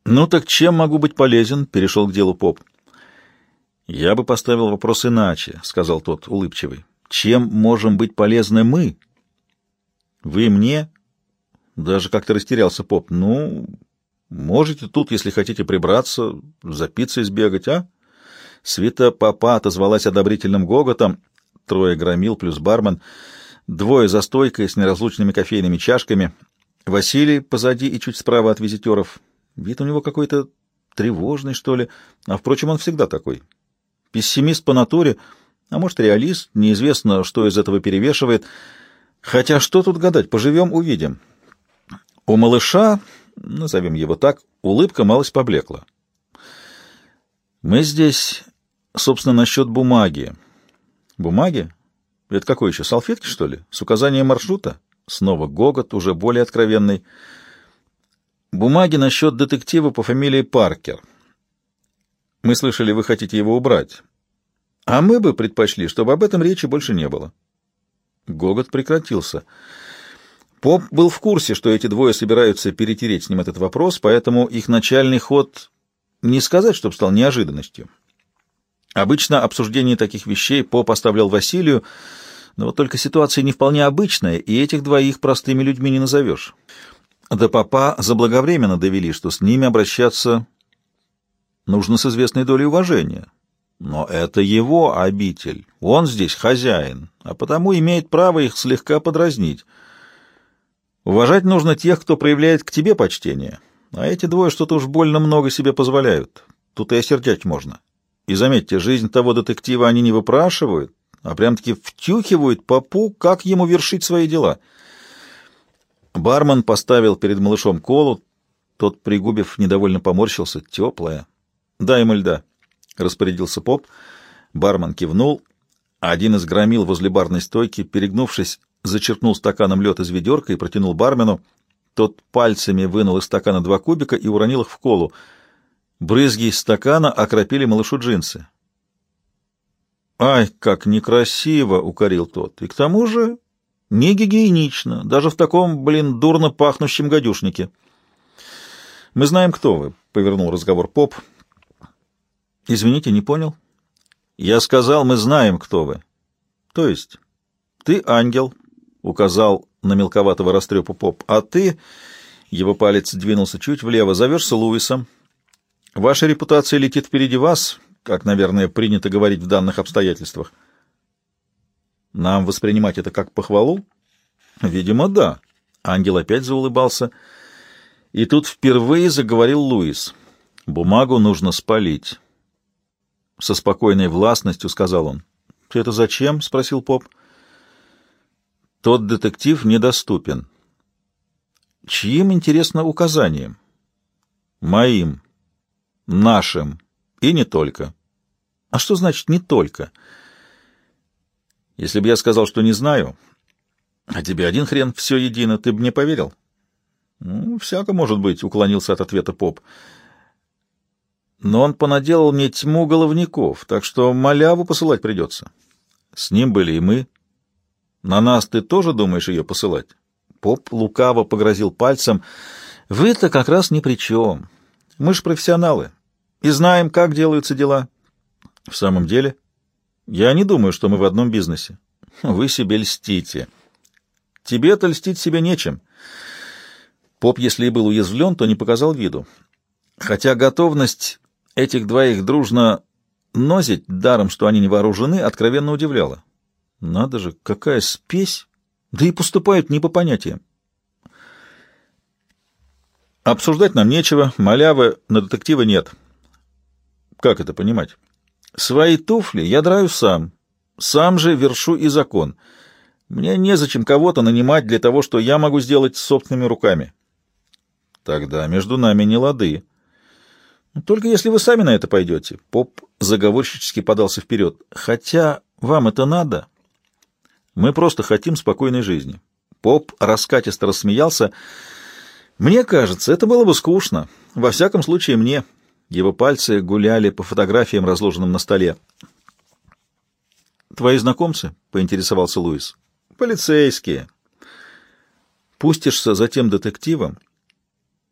«Ну так чем могу быть полезен?» — перешел к делу поп. «Я бы поставил вопрос иначе», — сказал тот, улыбчивый. «Чем можем быть полезны мы?» «Вы мне?» — даже как-то растерялся поп. «Ну, можете тут, если хотите прибраться, за пиццей сбегать, а?» Свита Попа отозвалась одобрительным гоготом. Трое громил плюс бармен, двое за стойкой с неразлучными кофейными чашками, Василий позади и чуть справа от визитеров. Вид у него какой-то тревожный, что ли, а, впрочем, он всегда такой. Пессимист по натуре, а может, реалист, неизвестно, что из этого перевешивает. Хотя что тут гадать, поживем — увидим. У малыша, назовем его так, улыбка малость поблекла. Мы здесь, собственно, насчет бумаги. Бумаги? Это какой еще, салфетки, что ли? С указанием маршрута? Снова гогот, уже более откровенный. Бумаги насчет детектива по фамилии Паркер. Мы слышали, вы хотите его убрать. А мы бы предпочли, чтобы об этом речи больше не было. Гогот прекратился. Поп был в курсе, что эти двое собираются перетереть с ним этот вопрос, поэтому их начальный ход, не сказать, чтобы стал неожиданностью. Обычно обсуждение таких вещей Поп оставлял Василию, но вот только ситуация не вполне обычная, и этих двоих простыми людьми не назовешь. До Попа заблаговременно довели, что с ними обращаться нужно с известной долей уважения. Но это его обитель, он здесь хозяин, а потому имеет право их слегка подразнить. Уважать нужно тех, кто проявляет к тебе почтение, а эти двое что-то уж больно много себе позволяют. Тут и осердять можно. И заметьте, жизнь того детектива они не выпрашивают, а прям-таки втюхивают Попу, как ему вершить свои дела. Бармен поставил перед малышом колу, тот, пригубив, недовольно поморщился. Теплая. «Дай ему льда», — распорядился Поп. Бармен кивнул. Один из громил возле барной стойки, перегнувшись, зачерпнул стаканом лед из ведерка и протянул бармену. Тот пальцами вынул из стакана 2 кубика и уронил их в колу. Брызги из стакана окропили малышу джинсы. «Ай, как некрасиво!» — укорил тот. «И к тому же не гигиенично, даже в таком, дурно пахнущем гадюшнике». «Мы знаем, кто вы», — повернул разговор Поп. «Извините, не понял». «Я сказал, мы знаем, кто вы». «То есть ты ангел», — указал на мелковатого растрепу Поп, «а ты...» — его палец двинулся чуть влево. «Зовешься Луисом. Ваша репутация летит впереди вас, как, наверное, принято говорить в данных обстоятельствах». «Нам воспринимать это как похвалу?» «Видимо, да». Ангел опять заулыбался. И тут впервые заговорил Луис. «Бумагу нужно спалить». Со спокойной властностью сказал он. «Это зачем?» — спросил Поп. «Тот детектив недоступен». «Чьим, интересно, указанием?» «Моим. Нашим. И не только». «А что значит «не только»?» «Если бы я сказал, что не знаю, а тебе один хрен все едино, ты бы мне поверил?» «Ну, всяко может быть», — уклонился от ответа Поп. «Но он понаделал мне тьму головников, так что маляву посылать придется. С ним были и мы. На нас ты тоже думаешь ее посылать?» Поп лукаво погрозил пальцем. «Вы-то как раз ни при чем. Мы ж профессионалы и знаем, как делаются дела». «В самом деле, я не думаю, что мы в одном бизнесе. Вы себе льстите. Тебе-то льстить себе нечем». Поп, если и был уязвлен, то не показал виду. Хотя готовность этих двоих дружно нозить, даром, что они не вооружены, откровенно удивляла. Надо же, какая спесь! Да и поступают не по понятиям. Обсуждать нам нечего, малявы на детектива нет. Как это понимать? Свои туфли я драю сам же вершу и закон. Мне незачем кого-то нанимать для того, что я могу сделать собственными руками. Тогда между нами не лады. Только если вы сами на это пойдете. Поп заговорщически подался вперед. Хотя вам это надо. Мы просто хотим спокойной жизни. Поп раскатисто рассмеялся. Мне кажется, это было бы скучно. Во всяком случае, мне. Его пальцы гуляли по фотографиям, разложенным на столе. «Твои знакомцы?» — поинтересовался Луис. «Полицейские. Пустишься за тем детективом,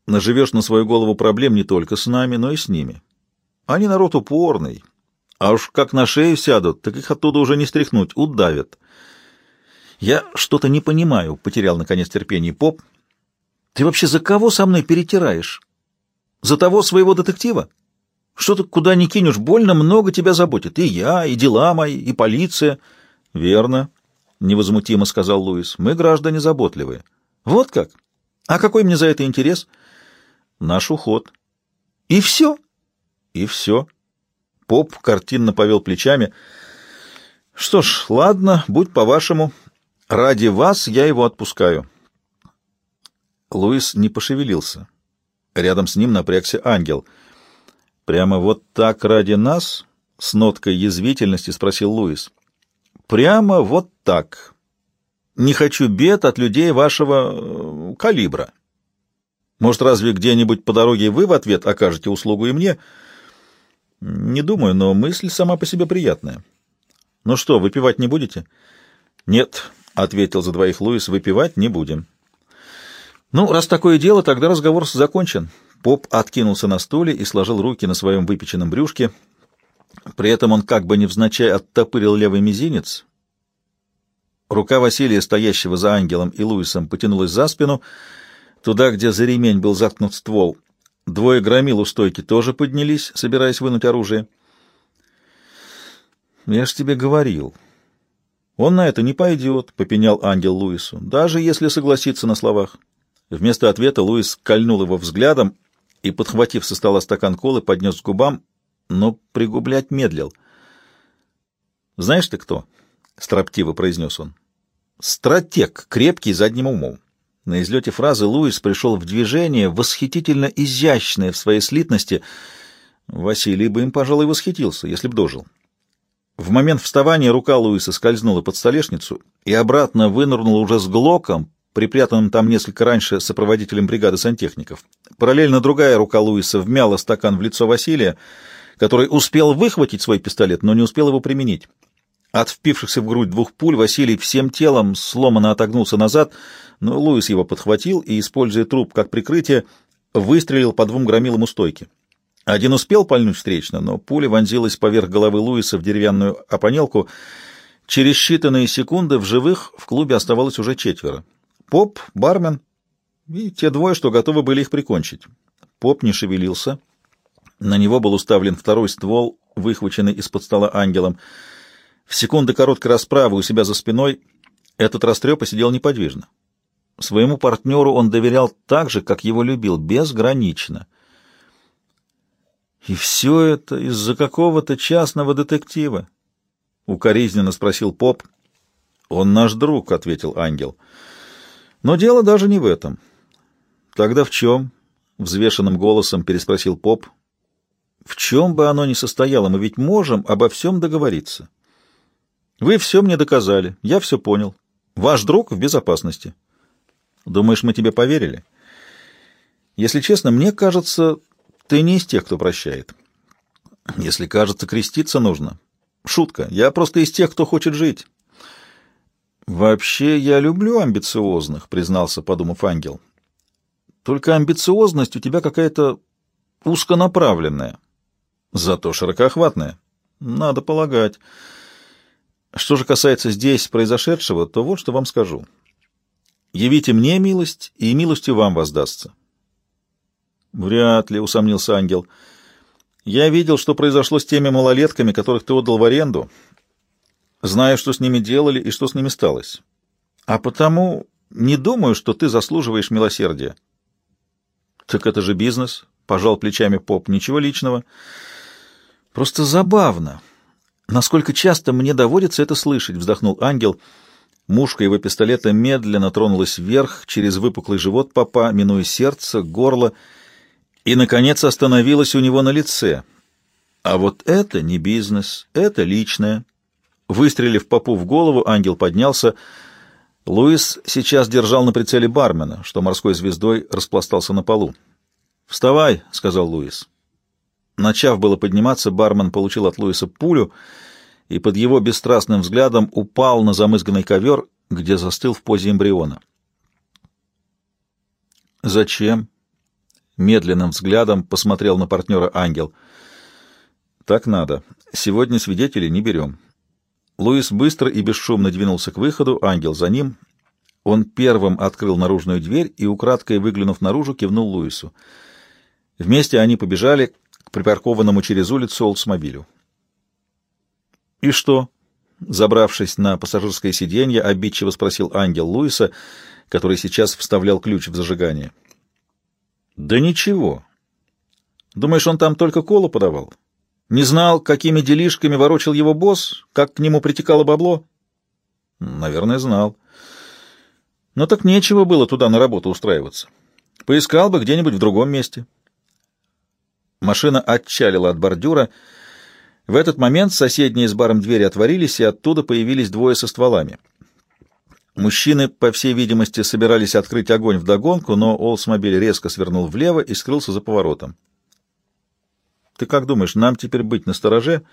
наживешь на свою голову проблем не только с нами, но и с ними. Они народ упорный, а уж как на шею сядут, так их оттуда уже не стряхнуть, удавят. Я что-то не понимаю, потерял наконец терпение поп. Ты вообще за кого со мной перетираешь? За того своего детектива? Что ты куда ни кинешь, больно много тебя заботит. И я, и дела мои, и полиция. Верно, невозмутимо сказал Луис. Мы граждане заботливые. Вот как? А какой мне за это интерес? Наш уход. И все? И все. Поп картинно повел плечами. Что ж, ладно, будь по-вашему. Ради вас я его отпускаю. Луис не пошевелился. Рядом с ним напрягся ангел. «Прямо вот так ради нас?» — с ноткой язвительности спросил Луис. «Прямо вот так. Не хочу бед от людей вашего калибра. Может, разве где-нибудь по дороге вы в ответ окажете услугу и мне?» «Не думаю, но мысль сама по себе приятная. Ну что, выпивать не будете?» «Нет», — ответил за двоих Луис, — «выпивать не будем». «Ну, раз такое дело, тогда разговор закончен». Поп откинулся на стуле и сложил руки на своем выпеченном брюшке. При этом он как бы невзначай оттопырил левый мизинец. Рука Василия, стоящего за ангелом и Луисом, потянулась за спину, туда, где за ремень был заткнут ствол. Двое громил у стойки тоже поднялись, собираясь вынуть оружие. «Я ж тебе говорил. Он на это не пойдет», — попенял ангел Луису, — «даже если согласится на словах». Вместо ответа Луис кольнул его взглядом и, подхватив со стола стакан колы, поднес к губам, но пригублять медлил. «Знаешь ты кто?» — строптиво произнес он. «Стратег, крепкий задним умом». На излете фразы Луис пришел в движение, восхитительно изящное в своей слитности. Василий бы им, пожалуй, восхитился, если б дожил. В момент вставания рука Луиса скользнула под столешницу и обратно вынырнула уже с глоком, припрятанным там несколько раньше сопроводителем бригады сантехников. Параллельно другая рука Луиса вмяла стакан в лицо Василия, который успел выхватить свой пистолет, но не успел его применить. От впившихся в грудь двух пуль Василий всем телом сломанно отогнулся назад, но Луис его подхватил и, используя труп как прикрытие, выстрелил по двум громилам у стойки. Один успел пальнуть встречно, но пуля вонзилась поверх головы Луиса в деревянную опонелку. Через считанные секунды в живых в клубе оставалось уже 4. Поп, бармен и те двое, что готовы были их прикончить. Поп не шевелился. На него был уставлен второй ствол, выхваченный из-под стола ангелом. В секунды короткой расправы у себя за спиной этот растрепа сидел неподвижно. Своему партнеру он доверял так же, как его любил, безгранично. «И все это из-за какого-то частного детектива?» — укоризненно спросил Поп. «Он наш друг», — ответил ангел. «Но дело даже не в этом». «Тогда в чем?» — взвешенным голосом переспросил Поп. «В чем бы оно ни состояло, мы ведь можем обо всем договориться. Вы все мне доказали, я все понял. Ваш друг в безопасности. Думаешь, мы тебе поверили? Если честно, мне кажется, ты не из тех, кто прощает. Если кажется, креститься нужно. Шутка, я просто из тех, кто хочет жить». «Вообще, я люблю амбициозных», — признался, подумав ангел. «Только амбициозность у тебя какая-то узконаправленная, зато широкоохватная. Надо полагать. Что же касается здесь произошедшего, то вот что вам скажу. Явите мне милость, и милостью вам воздастся». «Вряд ли», — усомнился ангел. «Я видел, что произошло с теми малолетками, которых ты отдал в аренду. Знаю, что с ними делали и что с ними сталось. А потому не думаю, что ты заслуживаешь милосердия». «Так это же бизнес», — пожал плечами Поп, — «ничего личного». «Просто забавно. Насколько часто мне доводится это слышать», — вздохнул ангел. Мушка его пистолета медленно тронулась вверх через выпуклый живот Попа, минуя сердце, горло, и, наконец, остановилась у него на лице. «А вот это не бизнес, это личное». Выстрелив Попу в голову, ангел поднялся. Луис сейчас держал на прицеле бармена, что морской звездой распластался на полу. «Вставай», — сказал Луис. Начав было подниматься, бармен получил от Луиса пулю и под его бесстрастным взглядом упал на замызганный ковер, где застыл в позе эмбриона. «Зачем?» Медленным взглядом посмотрел на партнера ангел. Так надо. Сегодня свидетелей не берем. Луис быстро и бесшумно двинулся к выходу, ангел за ним. Он первым открыл наружную дверь и, украдкой выглянув наружу, кивнул Луису. Вместе они побежали к припаркованному через улицу Олдсмобилю. «И что?» — забравшись на пассажирское сиденье, обидчиво спросил ангел Луиса, который сейчас вставлял ключ в зажигание. «Да ничего. Думаешь, он там только колу подавал? Не знал, какими делишками ворочил его босс, как к нему притекало бабло?» «Наверное, знал. Но так нечего было туда на работу устраиваться. Поискал бы где-нибудь в другом месте». Машина отчалила от бордюра. В этот момент соседние с баром двери отворились, и оттуда появились двое со стволами. Мужчины, по всей видимости, собирались открыть огонь вдогонку, но Олдсмобиль резко свернул влево и скрылся за поворотом. «Ты как думаешь, нам теперь быть настороже?»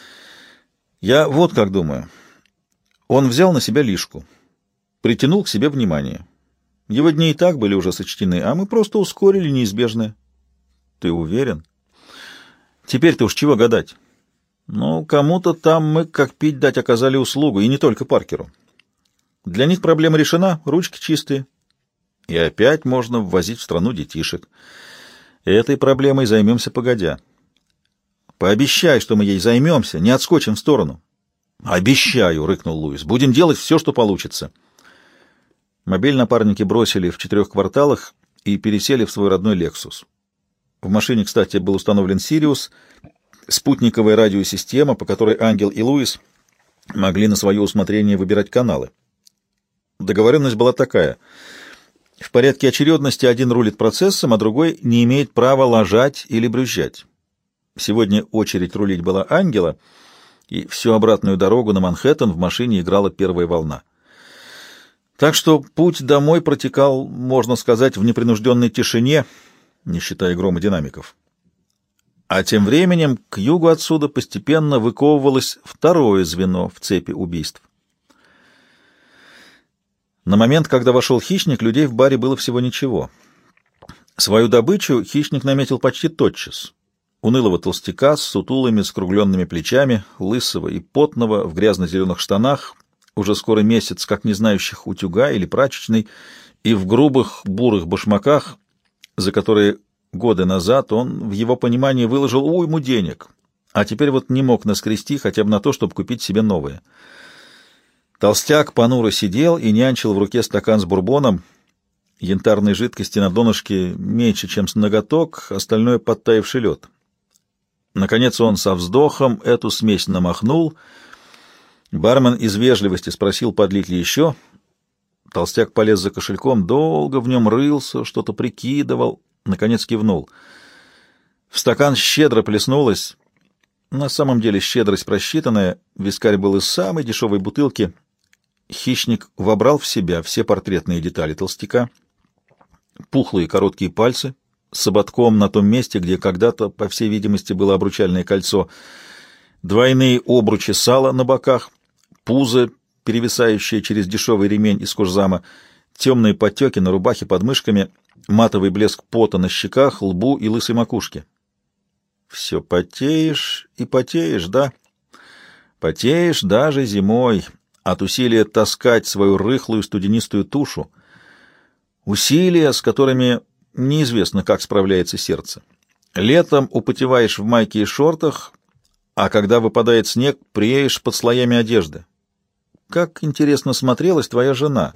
«Я вот как думаю. Он взял на себя лишку, притянул к себе внимание. Его дни и так были уже сочтены, а мы просто ускорили неизбежное». «Ты уверен?» «Теперь-то уж чего гадать? Ну, кому-то там мы, как пить дать, оказали услугу, и не только Паркеру. Для них проблема решена, ручки чистые. И опять можно ввозить в страну детишек. Этой проблемой займемся погодя. Пообещай, что мы ей займемся, не отскочим в сторону». «Обещаю», — рыкнул Луис, — «будем делать все, что получится». Мобиль напарники бросили в 4 кварталах и пересели в свой родной «Лексус». В машине, кстати, был установлен «Сириус», спутниковая радиосистема, по которой Ангел и Луис могли на свое усмотрение выбирать каналы. Договоренность была такая: в порядке очередности один рулит процессом, а другой не имеет права лажать или брюзжать. Сегодня очередь рулить была Ангела, и всю обратную дорогу на Манхэттен в машине играла первая волна. Так что путь домой протекал, можно сказать, в непринужденной тишине, не считая грома динамиков. А тем временем к югу отсюда постепенно выковывалось второе звено в цепи убийств. На момент, когда вошел хищник, людей в баре было всего ничего. Свою добычу хищник наметил почти тотчас. Унылого толстяка с сутулыми скругленными плечами, лысого и потного в грязно-зеленых штанах, уже скоро месяц, как не знающих утюга или прачечной, и в грубых бурых башмаках, за которые годы назад он, в его понимании, выложил уйму денег, а теперь вот не мог наскрести хотя бы на то, чтобы купить себе новые. Толстяк понуро сидел и нянчил в руке стакан с бурбоном, янтарной жидкости на донышке меньше, чем с ноготок, остальное подтаявший лед. Наконец он со вздохом эту смесь намахнул. Бармен из вежливости спросил, подлить ли еще. Толстяк полез за кошельком, долго в нем рылся, что-то прикидывал, наконец кивнул. В стакан щедро плеснулось. На самом деле щедрость просчитанная, вискарь был из самой дешевой бутылки. Хищник вобрал в себя все портретные детали толстяка. Пухлые короткие пальцы с ободком на том месте, где когда-то, по всей видимости, было обручальное кольцо, двойные обручи сала на боках, пузо, перевисающее через дешевый ремень из кожзама, темные подтеки на рубахе под мышками, матовый блеск пота на щеках, лбу и лысой макушке. Все потеешь и потеешь, да? Потеешь даже зимой от усилия таскать свою рыхлую студенистую тушу. Усилия, с которыми неизвестно, как справляется сердце. Летом употеваешь в майке и шортах, а когда выпадает снег, преешь под слоями одежды. Как интересно смотрелась твоя жена.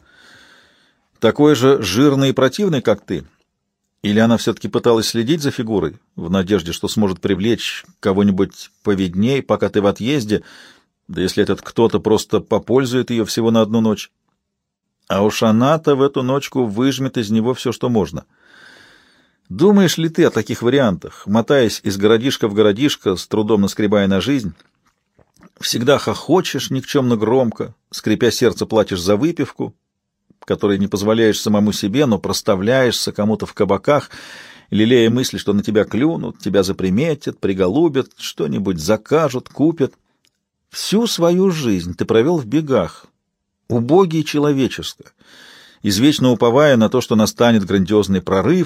Такой же жирный и противный, как ты? Или она все-таки пыталась следить за фигурой, в надежде, что сможет привлечь кого-нибудь повидней, пока ты в отъезде, да если этот кто-то просто попользует ее всего на одну ночь? А уж она-то в эту ночку выжмет из него все, что можно. Думаешь ли ты о таких вариантах, мотаясь из городишка в городишко, с трудом наскребая на жизнь? Всегда хохочешь никчемно громко, скрипя сердце, платишь за выпивку, которой не позволяешь самому себе, но проставляешься кому-то в кабаках, лелея мысли, что на тебя клюнут, тебя заприметят, приголубят, что-нибудь закажут, купят. Всю свою жизнь ты провел в бегах, убогий человеческо, извечно уповая на то, что настанет грандиозный прорыв,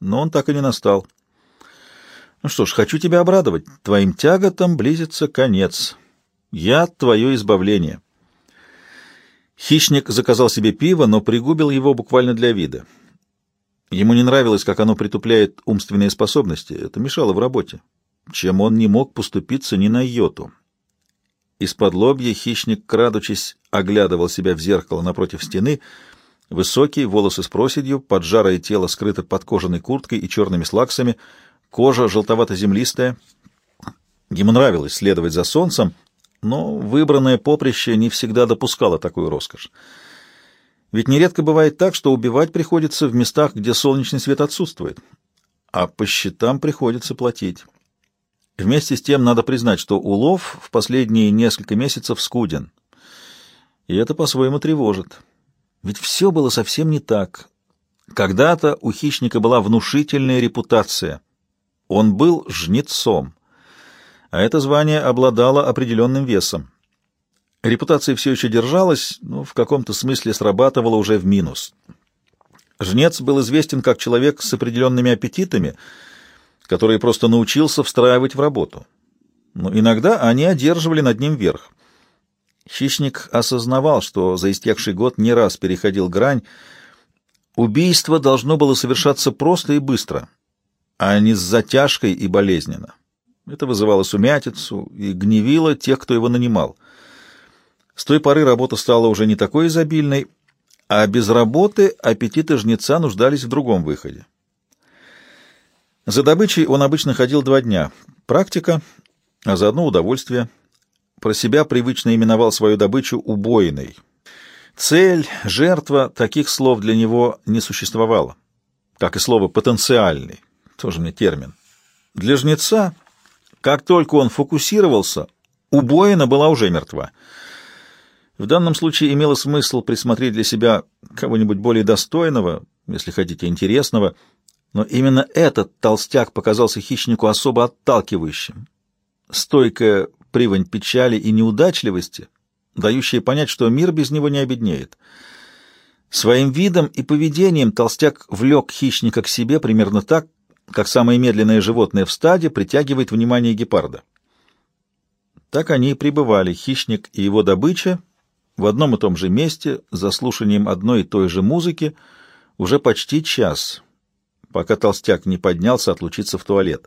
но он так и не настал. Ну что ж, хочу тебя обрадовать. Твоим тяготам близится конец. Я твое избавление. Хищник заказал себе пиво, но пригубил его буквально для вида. Ему не нравилось, как оно притупляет умственные способности. Это мешало в работе, чем он не мог поступиться ни на йоту. Из-под лобья хищник, крадучись, оглядывал себя в зеркало напротив стены. Высокий, волосы с проседью, поджарое тело скрыто под кожаной курткой и черными слаксами, кожа желтовато-землистая. Ему нравилось следовать за солнцем, но выбранное поприще не всегда допускало такую роскошь. Ведь нередко бывает так, что убивать приходится в местах, где солнечный свет отсутствует, а по счетам приходится платить. Вместе с тем надо признать, что улов в последние несколько месяцев скуден, и это по-своему тревожит. Ведь все было совсем не так. Когда-то у хищника была внушительная репутация. Он был жнецом, а это звание обладало определенным весом. Репутация все еще держалась, но в каком-то смысле срабатывала уже в минус. Жнец был известен как человек с определенными аппетитами, который просто научился встраивать в работу. Но иногда они одерживали над ним верх. Хищник осознавал, что за истекший год не раз переходил грань. Убийство должно было совершаться просто и быстро, а не с затяжкой и болезненно. Это вызывало сумятицу и гневило тех, кто его нанимал. С той поры работа стала уже не такой изобильной, а без работы аппетиты жнеца нуждались в другом выходе. За добычей он обычно ходил 2 дня. Практика, а заодно удовольствие. Про себя привычно именовал свою добычу убойной. Цель, жертва, таких слов для него не существовало. Как и слово «потенциальный», тоже мне термин. Для жнеца, как только он фокусировался, убоина была уже мертва. В данном случае имело смысл присмотреть для себя кого-нибудь более достойного, если хотите, интересного, но именно этот толстяк показался хищнику особо отталкивающим. Стойкая привань печали и неудачливости, дающая понять, что мир без него не обеднеет. Своим видом и поведением толстяк влек хищника к себе примерно так, как самое медленное животное в стаде притягивает внимание гепарда. Так они и пребывали, хищник и его добыча, в одном и том же месте, за слушанием одной и той же музыки, уже почти час, пока толстяк не поднялся отлучиться в туалет.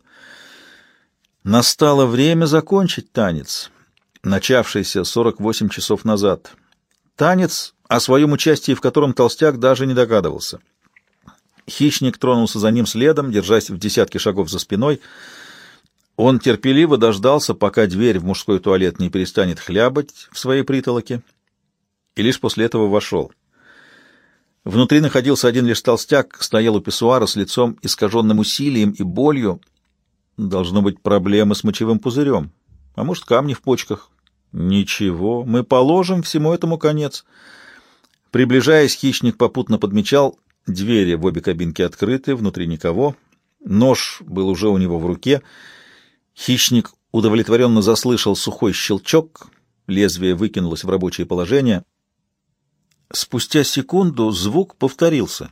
Настало время закончить танец, начавшийся 48 часов назад. Танец, о своем участии в котором толстяк даже не догадывался. Хищник тронулся за ним следом, держась в десятке шагов за спиной. Он терпеливо дождался, пока дверь в мужской туалет не перестанет хлябать в своей притолоке, и лишь после этого вошел. Внутри находился один лишь толстяк, стоял у писсуара с лицом, искаженным усилием и болью. Должно быть проблемы с мочевым пузырем, а может, камни в почках. Ничего, мы положим всему этому конец. Приближаясь, хищник попутно подмечал: двери в обе кабинки открыты, внутри никого. Нож был уже у него в руке. Хищник удовлетворенно заслышал сухой щелчок, лезвие выкинулось в рабочее положение. Спустя секунду звук повторился.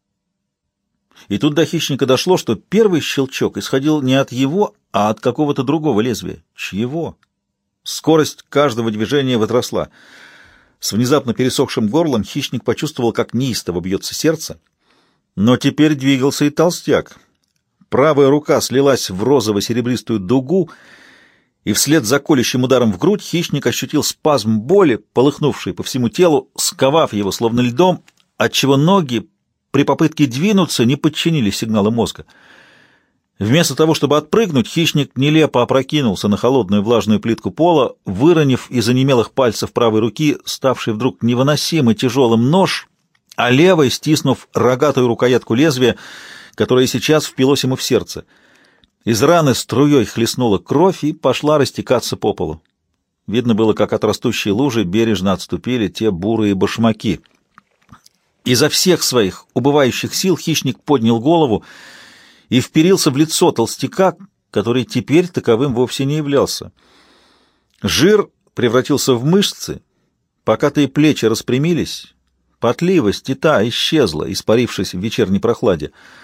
И тут до хищника дошло, что первый щелчок исходил не от его, а от какого-то другого лезвия. Чьего? Скорость каждого движения возросла. С внезапно пересохшим горлом хищник почувствовал, как неистово бьется сердце. Но теперь двигался и толстяк. Правая рука слилась в розово-серебристую дугу, и вслед за колющим ударом в грудь хищник ощутил спазм боли, полыхнувший по всему телу, сковав его словно льдом, отчего ноги при попытке двинуться не подчинились сигналу мозга. Вместо того, чтобы отпрыгнуть, хищник нелепо опрокинулся на холодную влажную плитку пола, выронив из онемелых пальцев правой руки, ставший вдруг невыносимо тяжелым, нож, а левой стиснув рогатую рукоятку лезвия, которое сейчас впилось ему в сердце. Из раны струей хлестнула кровь и пошла растекаться по полу. Видно было, как от растущей лужи бережно отступили те бурые башмаки. Изо всех своих убывающих сил хищник поднял голову и вперился в лицо толстяка, который теперь таковым вовсе не являлся. Жир превратился в мышцы, покатые плечи распрямились, потливость и та исчезла, испарившись в вечерней прохладе.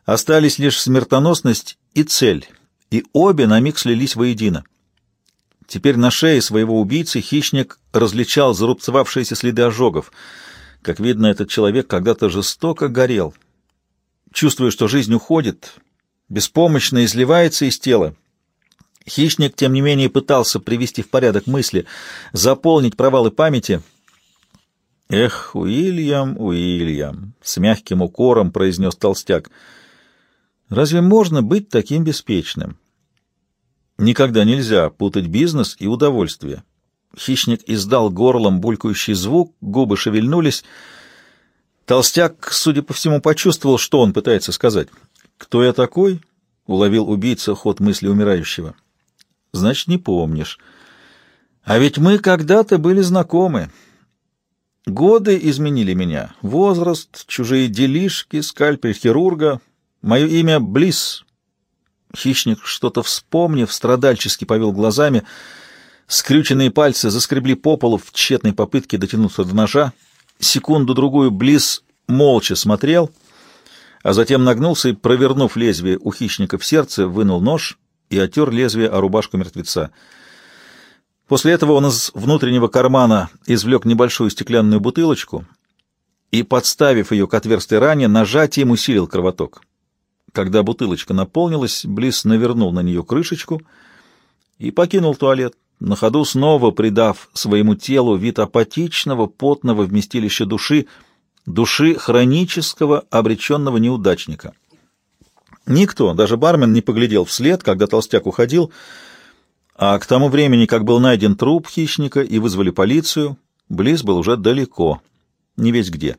Остались лишь смертоносность и цель, и обе на миг слились воедино. Теперь на шее своего убийцы хищник различал зарубцевавшиеся следы ожогов. Как видно, этот человек когда-то жестоко горел. Чувствуя, что жизнь уходит, беспомощно изливается из тела, хищник, тем не менее, пытался привести в порядок мысли, заполнить провалы памяти. «Эх, Уильям, Уильям!» — с мягким укором произнес толстяк. «Разве можно быть таким беспечным? Никогда нельзя путать бизнес и удовольствие». Хищник издал горлом булькающий звук, губы шевельнулись. Толстяк, судя по всему, почувствовал, что он пытается сказать. «Кто я такой?» — уловил убийца ход мысли умирающего. «Значит, не помнишь. А ведь мы когда-то были знакомы. Годы изменили меня. Возраст, чужие делишки, скальпель хирурга. Мое имя Блисс». Хищник, что-то вспомнив, страдальчески повел глазами. Скрюченные пальцы заскребли по полу в тщетной попытке дотянуться до ножа. Секунду-другую Блисс молча смотрел, а затем нагнулся и, провернув лезвие у хищника в сердце, вынул нож и оттер лезвие о рубашку мертвеца. После этого он из внутреннего кармана извлек небольшую стеклянную бутылочку и, подставив ее к отверстой ране, нажатием усилил кровоток. Когда бутылочка наполнилась, Блисс навернул на нее крышечку и покинул туалет, на ходу снова придав своему телу вид апатичного, потного вместилища души хронического, обреченного неудачника. Никто, даже бармен, не поглядел вслед, когда толстяк уходил, а к тому времени, как был найден труп хищника и вызвали полицию, Блисс был уже далеко, не весь где.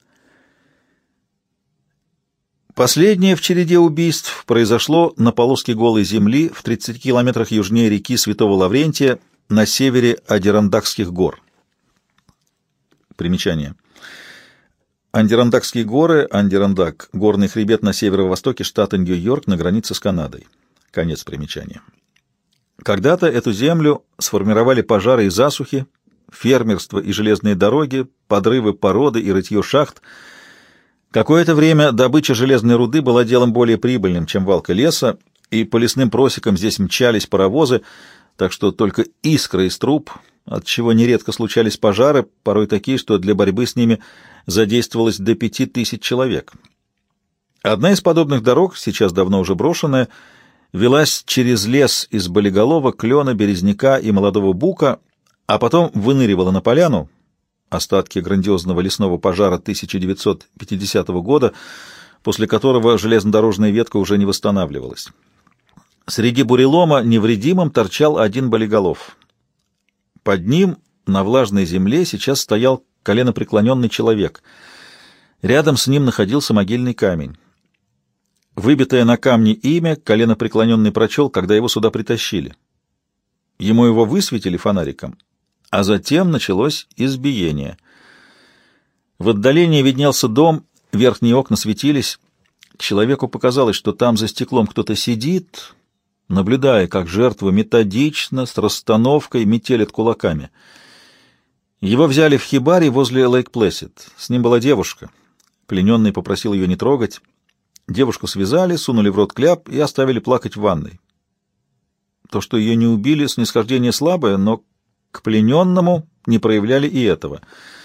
Последнее в череде убийств произошло на полоске голой земли в 30 километрах южнее реки Святого Лаврентия на севере Адирандакских гор. Примечание. Адирандакские горы, Адирандак, горный хребет на северо-востоке штата Нью-Йорк на границе с Канадой. Конец примечания. Когда-то эту землю сформировали пожары и засухи, фермерство и железные дороги, подрывы породы и рытье шахт. Какое-то время добыча железной руды была делом более прибыльным, чем валка леса, и по лесным просекам здесь мчались паровозы, так что только искры из труб, от чего нередко случались пожары, порой такие, что для борьбы с ними задействовалось до 5000 человек. Одна из подобных дорог, сейчас давно уже брошенная, велась через лес из болиголова, клена, березняка и молодого бука, а потом выныривала на поляну, остатки грандиозного лесного пожара 1950 года, после которого железнодорожная ветка уже не восстанавливалась. Среди бурелома невредимым торчал один болиголов. Под ним на влажной земле сейчас стоял коленопреклоненный человек. Рядом с ним находился могильный камень. Выбитое на камне имя коленопреклоненный прочел, когда его сюда притащили. Ему его высветили фонариком, а затем началось избиение. В отдалении виднелся дом, верхние окна светились. Человеку показалось, что там за стеклом кто-то сидит, наблюдая, как жертва методично, с расстановкой метелит кулаками. Его взяли в хибаре возле Лейк-Плэссид. С ним была девушка. Плененный попросил ее не трогать. Девушку связали, сунули в рот кляп и оставили плакать в ванной. То, что ее не убили, снисхождение слабое, но к плененному не проявляли и этого.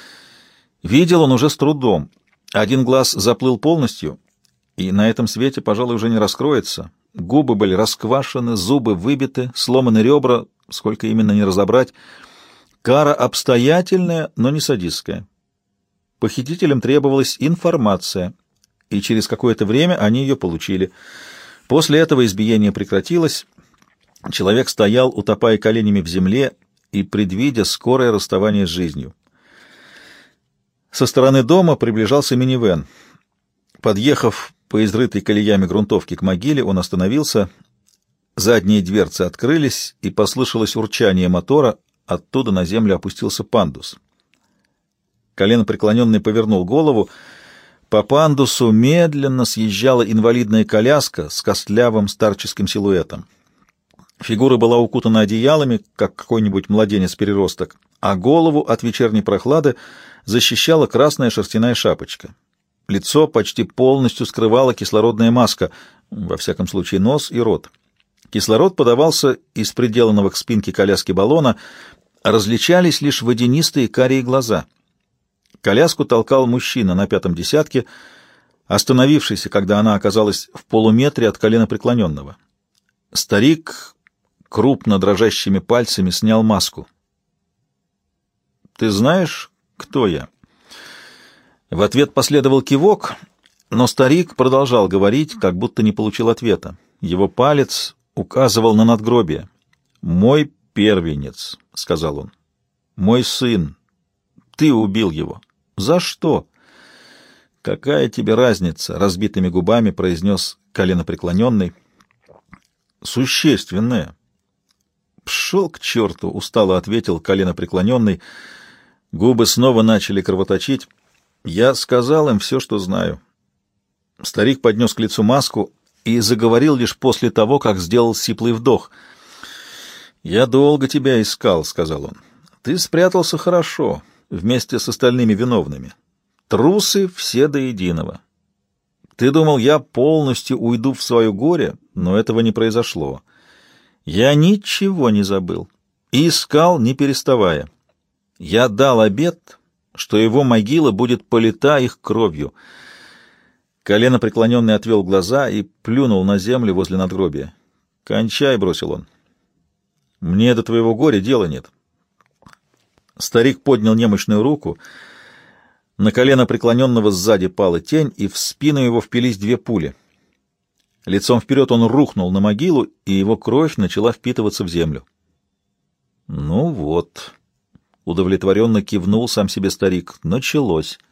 Видел он уже с трудом. Один глаз заплыл полностью, и на этом свете, пожалуй, уже не раскроется. Губы были расквашены, зубы выбиты, сломаны ребра, сколько именно не разобрать. Кара обстоятельная, но не садистская. Похитителям требовалась информация, и через какое-то время они ее получили. После этого избиение прекратилось. Человек стоял, утопая коленями в земле и предвидя скорое расставание с жизнью. Со стороны дома приближался минивэн. Подъехав по изрытой колеями грунтовки к могиле, он остановился. Задние дверцы открылись, и послышалось урчание мотора. Оттуда на землю опустился пандус. Коленопреклоненный повернул голову. По пандусу медленно съезжала инвалидная коляска с костлявым старческим силуэтом. Фигура была укутана одеялами, как какой-нибудь младенец-переросток, а голову от вечерней прохлады защищала красная шерстяная шапочка. Лицо почти полностью скрывала кислородная маска, во всяком случае нос и рот. Кислород подавался из приделанного к спинке коляски баллона, различались лишь водянистые карие глаза. Коляску толкал мужчина на 5-м десятке, остановившийся, когда она оказалась в полуметре от коленопреклоненного. Старик крупно дрожащими пальцами снял маску. «Ты знаешь, кто я?» В ответ последовал кивок, но старик продолжал говорить, как будто не получил ответа. Его палец указывал на надгробие. «Мой первенец», — сказал он. «Мой сын. Ты убил его. За что?» «Какая тебе разница?» — разбитыми губами произнес коленопреклоненный. «Существенная». «Пшел к черту!» — устало ответил коленопреклоненный. Губы снова начали кровоточить. «Я сказал им все, что знаю». Старик поднес к лицу маску и заговорил лишь после того, как сделал сиплый вдох. «Я долго тебя искал», — сказал он. «Ты спрятался хорошо, вместе с остальными виновными. Трусы все до единого. Ты думал, я полностью уйду в свое горе, но этого не произошло. Я ничего не забыл и искал, не переставая. Я дал обет, что его могила будет полита их кровью». Коленопреклоненный отвел глаза и плюнул на землю возле надгробия. «Кончай», — бросил он. «Мне до твоего горя дела нет». Старик поднял немощную руку. На колено преклоненного сзади пала тень, и в спину его впились 2 пули. Лицом вперед он рухнул на могилу, и его кровь начала впитываться в землю. «Ну вот», — удовлетворенно кивнул сам себе старик, — «началось».